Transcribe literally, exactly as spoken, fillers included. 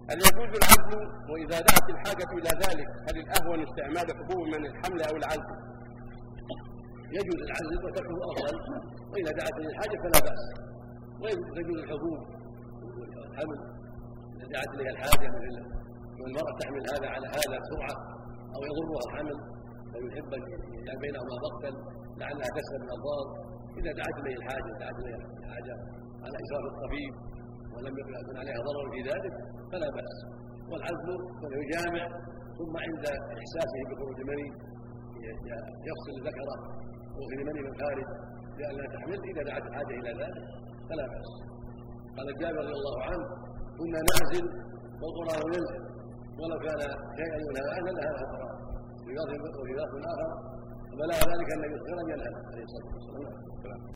هل يجوز العزل وإذا دعت الحاجة إلى ذلك؟ هل الأهون استعمال حبوب من الحمل أو العزل؟ يجوز العزل وتركه أفضل، وإذا دعت الحاجة فلا بأس. ويجوز الحبوب والحمل إذا دعت إليها الحاجة، مثل والمرأة تحمل هذا على هذا بسرعة أو يضرها الحمل فيحب أن بينهما مقتل لعلها تسلم من الضار، إذا دعت إليه الحاجة دعت إليها الحاجة على إشراف الطبيب ولم يكن عليها ضرر في ذلك فلا بأس. والعزل يجامع ثم عند إحساسه بخروج المني يفصل ذكره ويخرج المني من خارج لئلا تحمل، إذا دعت الحاجة إلى ذلك فلا بأس. قال جابر رضي الله عنه: كنا نعزل والقرآن ينزل، ولو كان شيئا ينهى لنهى القرآن. وفي لفظ آخر: بلغ ذلك النبي صلى الله عليه وسلم ينهى عليه الصلاة والسلام.